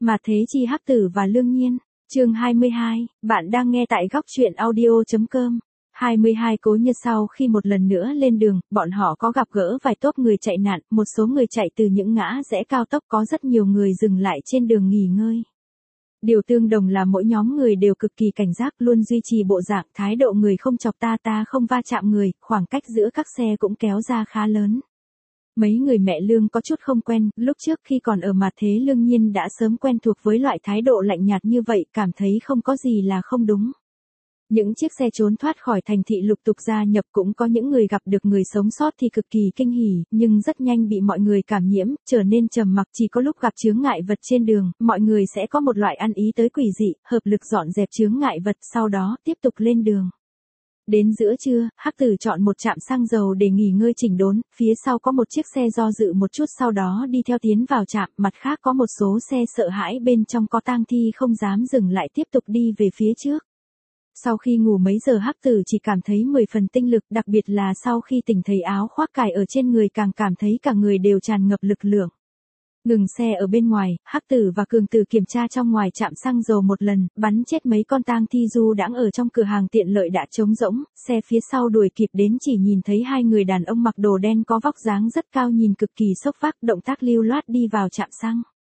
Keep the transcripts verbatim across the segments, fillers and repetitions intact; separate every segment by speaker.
Speaker 1: Mà Thế Chi Hắc Tử và Lương Nhiên. Chương hai mươi hai, bạn đang nghe tại góc truyện audio chấm com. hai mươi hai Cố Nhân sau khi một lần nữa lên đường, bọn họ có gặp gỡ vài tốp người chạy nạn, một số người chạy từ những ngã rẽ cao tốc, có rất nhiều người dừng lại trên đường nghỉ ngơi. Điều tương đồng là mỗi nhóm người đều cực kỳ cảnh giác, luôn duy trì bộ dạng thái độ người không chọc ta ta không va chạm người, khoảng cách giữa các xe cũng kéo ra khá lớn. Mấy người mẹ Lương có chút không quen, lúc trước khi còn ở Mà Thế Lương Nhiên đã sớm quen thuộc với loại thái độ lạnh nhạt như vậy, cảm thấy không có gì là không đúng. Những chiếc xe trốn thoát khỏi thành thị lục tục gia nhập, cũng có những người gặp được người sống sót thì cực kỳ kinh hỉ, nhưng rất nhanh bị mọi người cảm nhiễm, trở nên trầm mặc. Chỉ có lúc gặp chướng ngại vật trên đường, mọi người sẽ có một loại ăn ý tới quỷ dị, hợp lực dọn dẹp chướng ngại vật, sau đó tiếp tục lên đường. Đến giữa trưa, Hắc Tử chọn một trạm xăng dầu để nghỉ ngơi chỉnh đốn, phía sau có một chiếc xe do dự một chút sau đó đi theo tiến vào trạm, mặt khác có một số xe sợ hãi bên trong có tang thi không dám dừng lại tiếp tục đi về phía trước. Sau khi ngủ mấy giờ Hắc Tử chỉ cảm thấy mười phần tinh lực, đặc biệt là sau khi tỉnh thấy áo khoác cài ở trên người càng cảm thấy cả người đều tràn ngập lực lượng. Ngừng xe ở bên ngoài, Hắc Tử và Cường Tử kiểm tra trong ngoài trạm xăng dầu một lần, bắn chết mấy con tang thi du đãng ở trong cửa hàng tiện lợi đã trống rỗng, xe phía sau đuổi kịp đến chỉ nhìn thấy hai người đàn ông mặc đồ đen có vóc dáng rất cao nhìn cực kỳ sốc phác, động tác lưu loát đi vào trạm xăng.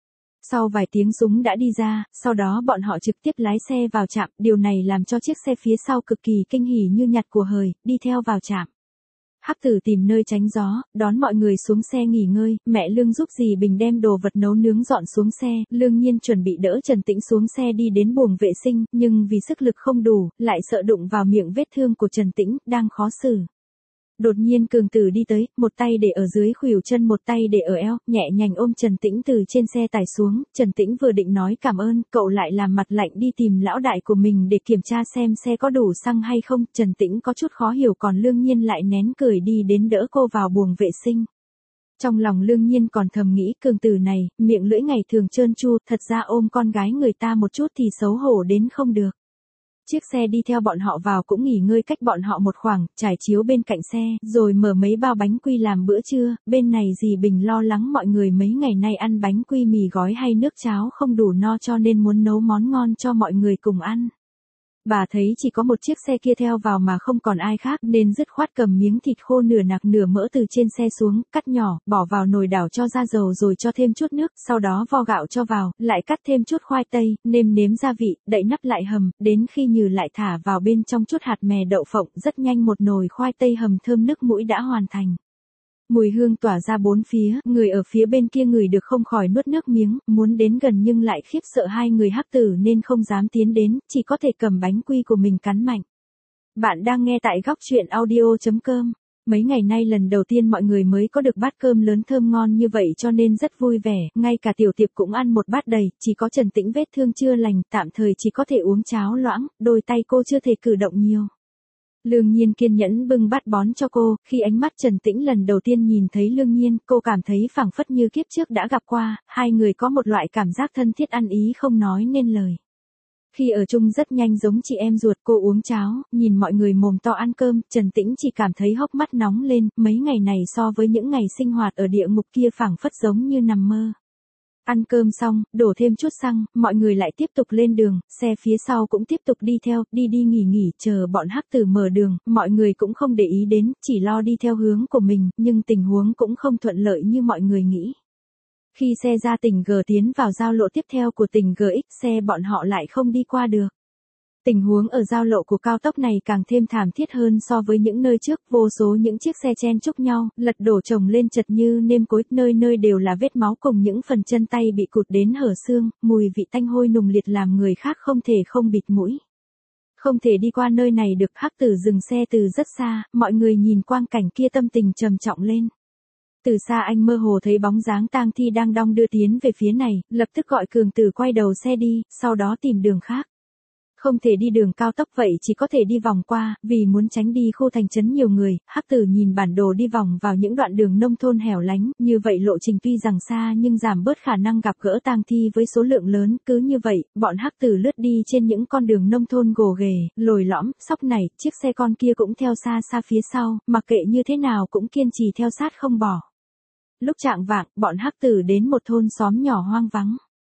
Speaker 1: Sau vài tiếng súng đã đi ra, sau đó bọn họ trực tiếp lái xe vào trạm, điều này làm cho chiếc xe phía sau cực kỳ kinh hỉ như nhặt của hời, đi theo vào trạm. Hắc Tử tìm nơi tránh gió, đón mọi người xuống xe nghỉ ngơi, mẹ Lương giúp dì Bình đem đồ vật nấu nướng dọn xuống xe, Lương Nhiên chuẩn bị đỡ Trần Tĩnh xuống xe đi đến buồng vệ sinh, nhưng vì sức lực không đủ, lại sợ đụng vào miệng vết thương của Trần Tĩnh, đang khó xử. Đột nhiên Cường Tử đi tới, một tay để ở dưới khuỷu chân một tay để ở eo, nhẹ nhàng ôm Trần Tĩnh từ trên xe tải xuống, Trần Tĩnh vừa định nói cảm ơn, cậu lại làm mặt lạnh đi tìm lão đại của mình để kiểm tra xem xe có đủ xăng hay không, Trần Tĩnh có chút khó hiểu còn Lương Nhiên lại nén cười đi đến đỡ cô vào buồng vệ sinh. Trong lòng Lương Nhiên còn thầm nghĩ Cường Tử này, miệng lưỡi ngày thường trơn tru, thật ra ôm con gái người ta một chút thì xấu hổ đến không được. Chiếc xe đi theo bọn họ vào cũng nghỉ ngơi cách bọn họ một khoảng, trải chiếu bên cạnh xe, rồi mở mấy bao bánh quy làm bữa trưa, bên này dì Bình lo lắng mọi người mấy ngày nay ăn bánh quy mì gói hay nước cháo không đủ no cho nên muốn nấu món ngon cho mọi người cùng ăn. Bà thấy chỉ có một chiếc xe kia theo vào mà không còn ai khác nên dứt khoát cầm miếng thịt khô nửa nạc nửa mỡ từ trên xe xuống, cắt nhỏ, bỏ vào nồi đảo cho ra dầu rồi cho thêm chút nước, sau đó vo gạo cho vào, lại cắt thêm chút khoai tây, nêm nếm gia vị, đậy nắp lại hầm, đến khi nhừ lại thả vào bên trong chút hạt mè đậu phộng, rất nhanh một nồi khoai tây hầm thơm nức mũi đã hoàn thành. Mùi hương tỏa ra bốn phía, người ở phía bên kia ngửi được không khỏi nuốt nước miếng, muốn đến gần nhưng lại khiếp sợ hai người Hắc Tử nên không dám tiến đến, chỉ có thể cầm bánh quy của mình cắn mạnh. Bạn đang nghe tại góc truyện audio chấm com. Mấy ngày nay lần đầu tiên mọi người mới có được bát cơm lớn thơm ngon như vậy cho nên rất vui vẻ, ngay cả Tiểu Tiệp cũng ăn một bát đầy, chỉ có Trần Tĩnh vết thương chưa lành, tạm thời chỉ có thể uống cháo loãng, đôi tay cô chưa thể cử động nhiều. Lương Nhiên kiên nhẫn bưng bát bón cho cô, khi ánh mắt Trần Tĩnh lần đầu tiên nhìn thấy Lương Nhiên, cô cảm thấy phảng phất như kiếp trước đã gặp qua, hai người có một loại cảm giác thân thiết ăn ý không nói nên lời. Khi ở chung rất nhanh giống chị em ruột, cô uống cháo, nhìn mọi người mồm to ăn cơm, Trần Tĩnh chỉ cảm thấy hốc mắt nóng lên, mấy ngày này so với những ngày sinh hoạt ở địa ngục kia phảng phất giống như nằm mơ. Ăn cơm xong, đổ thêm chút xăng, mọi người lại tiếp tục lên đường, xe phía sau cũng tiếp tục đi theo, đi đi nghỉ nghỉ, chờ bọn Hắc Tử mở đường, mọi người cũng không để ý đến, chỉ lo đi theo hướng của mình, nhưng tình huống cũng không thuận lợi như mọi người nghĩ. Khi xe ra tỉnh G tiến vào giao lộ tiếp theo của tỉnh giê ích, xe bọn họ lại không đi qua được. Tình huống ở giao lộ của cao tốc này càng thêm thảm thiết hơn so với những nơi trước, vô số những chiếc xe chen chúc nhau, lật đổ chồng lên chật như nêm cối, nơi nơi đều là vết máu cùng những phần chân tay bị cụt đến hở xương, mùi vị tanh hôi nùng liệt làm người khác không thể không bịt mũi. Không thể đi qua nơi này được, Hắc Tử dừng xe từ rất xa, mọi người nhìn quang cảnh kia tâm tình trầm trọng lên. Từ xa anh mơ hồ thấy bóng dáng tang thi đang đong đưa tiến về phía này, lập tức gọi Cường Tử quay đầu xe đi, sau đó tìm đường khác. Không thể đi đường cao tốc vậy chỉ có thể đi vòng qua, vì muốn tránh đi khu thành trấn nhiều người, Hắc Tử nhìn bản đồ đi vòng vào những đoạn đường nông thôn hẻo lánh, như vậy lộ trình tuy rằng xa nhưng giảm bớt khả năng gặp gỡ tang thi với số lượng lớn, cứ như vậy, bọn Hắc Tử lướt đi trên những con đường nông thôn gồ ghề, lồi lõm, sóc nảy, chiếc xe con kia cũng theo xa xa phía sau, mặc kệ như thế nào cũng kiên trì theo sát không bỏ. Lúc chạng vạng, bọn Hắc Tử đến một thôn xóm nhỏ hoang vắng.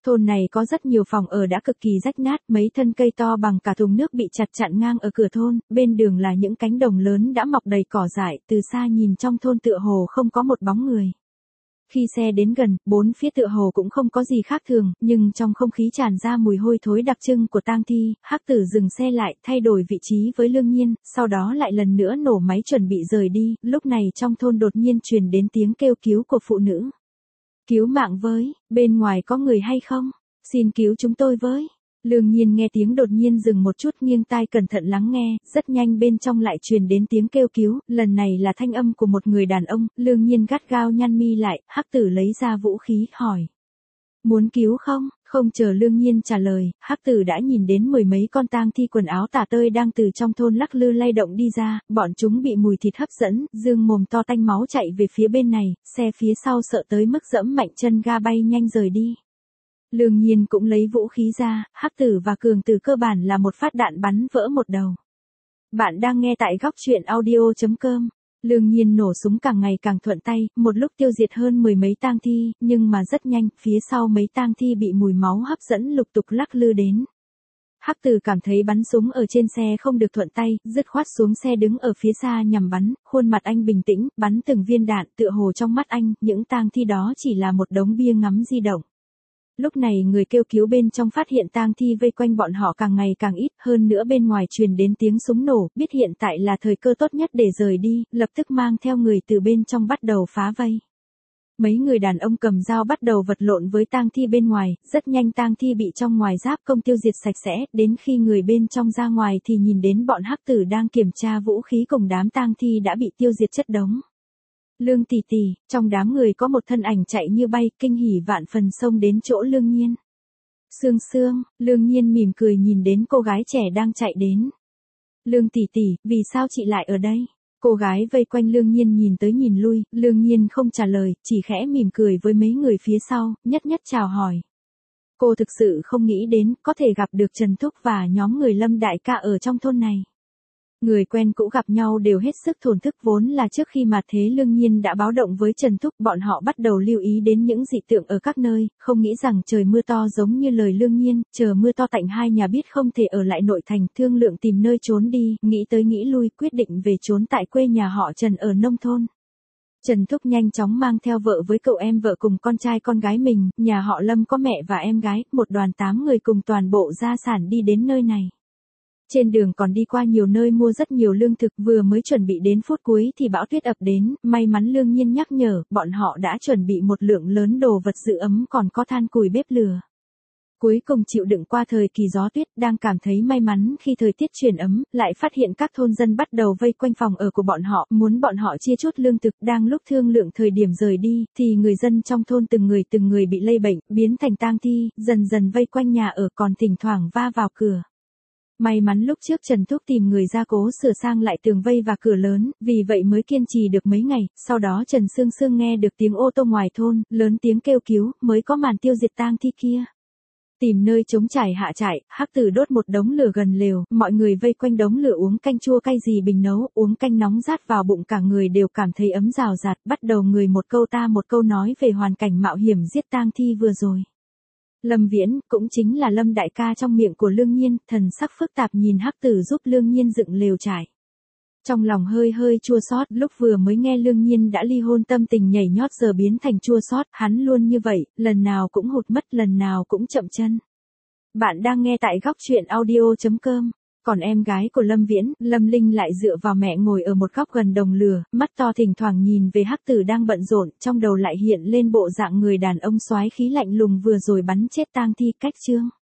Speaker 1: Thôn này có rất nhiều phòng ở đã cực kỳ rách nát, mấy thân cây to bằng cả thùng nước bị chặt chặn ngang ở cửa thôn, bên đường là những cánh đồng lớn đã mọc đầy cỏ dại, từ xa nhìn trong thôn tựa hồ không có một bóng người. Khi xe đến gần, bốn phía tựa hồ cũng không có gì khác thường, nhưng trong không khí tràn ra mùi hôi thối đặc trưng của tang thi, Hắc Tử dừng xe lại, thay đổi vị trí với Lương Nhiên, sau đó lại lần nữa nổ máy chuẩn bị rời đi, lúc này trong thôn đột nhiên truyền đến tiếng kêu cứu của phụ nữ. Cứu mạng với, bên ngoài có người hay không? Xin cứu chúng tôi với. Lương Nhiên nghe tiếng đột nhiên dừng một chút, nghiêng tai cẩn thận lắng nghe, rất nhanh bên trong lại truyền đến tiếng kêu cứu, lần này là thanh âm của một người đàn ông. Lương Nhiên gắt gao nhăn mi lại, Hắc Tử lấy ra vũ khí, hỏi. Muốn cứu không? Không chờ Lương Nhiên trả lời, Hắc Tử đã nhìn đến mười mấy con tang thi quần áo tả tơi đang từ trong thôn lắc lư lay động đi ra, bọn chúng bị mùi thịt hấp dẫn, dương mồm to tanh máu chạy về phía bên này, xe phía sau sợ tới mức dẫm mạnh chân ga bay nhanh rời đi. Lương Nhiên cũng lấy vũ khí ra, Hắc Tử và Cường Tử cơ bản là một phát đạn bắn vỡ một đầu. Bạn đang nghe tại góc truyện audio chấm com. Lương Nhiên nổ súng càng ngày càng thuận tay, một lúc tiêu diệt hơn mười mấy tang thi, nhưng mà rất nhanh, phía sau mấy tang thi bị mùi máu hấp dẫn lục tục lắc lư đến. Hắc Tử cảm thấy bắn súng ở trên xe không được thuận tay, dứt khoát xuống xe đứng ở phía xa nhằm bắn, khuôn mặt anh bình tĩnh, bắn từng viên đạn, tựa hồ trong mắt anh, những tang thi đó chỉ là một đống bia ngắm di động. Lúc này người kêu cứu bên trong phát hiện tang thi vây quanh bọn họ càng ngày càng ít, hơn nữa bên ngoài truyền đến tiếng súng nổ, biết hiện tại là thời cơ tốt nhất để rời đi, lập tức mang theo người từ bên trong bắt đầu phá vây. Mấy người đàn ông cầm dao bắt đầu vật lộn với tang thi bên ngoài, rất nhanh tang thi bị trong ngoài giáp công tiêu diệt sạch sẽ, đến khi người bên trong ra ngoài thì nhìn đến bọn Hắc Tử đang kiểm tra vũ khí cùng đám tang thi đã bị tiêu diệt chất đống. Lương tỷ tỷ, trong đám người có một thân ảnh chạy như bay, kinh hỉ vạn phần xông đến chỗ Lương Nhiên. Sương Sương, Lương Nhiên mỉm cười nhìn đến cô gái trẻ đang chạy đến. Lương tỷ tỷ, vì sao chị lại ở đây? Cô gái vây quanh Lương Nhiên nhìn tới nhìn lui, Lương Nhiên không trả lời, chỉ khẽ mỉm cười với mấy người phía sau, nhất nhất chào hỏi. Cô thực sự không nghĩ đến có thể gặp được Trần Thúc và nhóm người Lâm đại ca ở trong thôn này. Người quen cũ gặp nhau đều hết sức thổn thức, vốn là trước khi mà thế Lương Nhiên đã báo động với Trần Thúc, bọn họ bắt đầu lưu ý đến những dị tượng ở các nơi, không nghĩ rằng trời mưa to giống như lời Lương Nhiên, chờ mưa to tạnh hai nhà biết không thể ở lại nội thành, thương lượng tìm nơi trốn đi, nghĩ tới nghĩ lui quyết định về trốn tại quê nhà họ Trần ở nông thôn. Trần Thúc nhanh chóng mang theo vợ với cậu em vợ cùng con trai con gái mình, nhà họ Lâm có mẹ và em gái, một đoàn tám người cùng toàn bộ gia sản đi đến nơi này. Trên đường còn đi qua nhiều nơi mua rất nhiều lương thực, vừa mới chuẩn bị đến phút cuối thì bão tuyết ập đến, may mắn Lương Nhiên nhắc nhở, bọn họ đã chuẩn bị một lượng lớn đồ vật giữ ấm còn có than củi bếp lửa. Cuối cùng chịu đựng qua thời kỳ gió tuyết, đang cảm thấy may mắn khi thời tiết chuyển ấm, lại phát hiện các thôn dân bắt đầu vây quanh phòng ở của bọn họ, muốn bọn họ chia chút lương thực, đang lúc thương lượng thời điểm rời đi, thì người dân trong thôn từng người từng người bị lây bệnh, biến thành tang thi, dần dần vây quanh nhà ở còn thỉnh thoảng va vào cửa. May mắn lúc trước Trần Thúc tìm người gia cố sửa sang lại tường vây và cửa lớn, vì vậy mới kiên trì được mấy ngày, sau đó Trần Sương Sương nghe được tiếng ô tô ngoài thôn, lớn tiếng kêu cứu, mới có màn tiêu diệt tang thi kia. Tìm nơi trống trải hạ trại, Hắc Tử đốt một đống lửa gần lều, mọi người vây quanh đống lửa uống canh chua cay gì bình nấu, uống canh nóng rát vào bụng cả người đều cảm thấy ấm rào rạt, bắt đầu người một câu ta một câu nói về hoàn cảnh mạo hiểm giết tang thi vừa rồi. Lâm Viễn, cũng chính là Lâm đại ca trong miệng của Lương Nhiên, thần sắc phức tạp nhìn Hắc Tử giúp Lương Nhiên dựng lều trại. Trong lòng hơi hơi chua xót, lúc vừa mới nghe Lương Nhiên đã ly hôn tâm tình nhảy nhót giờ biến thành chua xót, hắn luôn như vậy, lần nào cũng hụt mất, lần nào cũng chậm chân. Bạn đang nghe tại góc truyện audio chấm com. Còn em gái của Lâm Viễn, Lâm Linh lại dựa vào mẹ ngồi ở một góc gần đồng lửa, mắt to thỉnh thoảng nhìn về Hắc Tử đang bận rộn, trong đầu lại hiện lên bộ dạng người đàn ông soái khí lạnh lùng vừa rồi bắn chết tang thi. Cách chương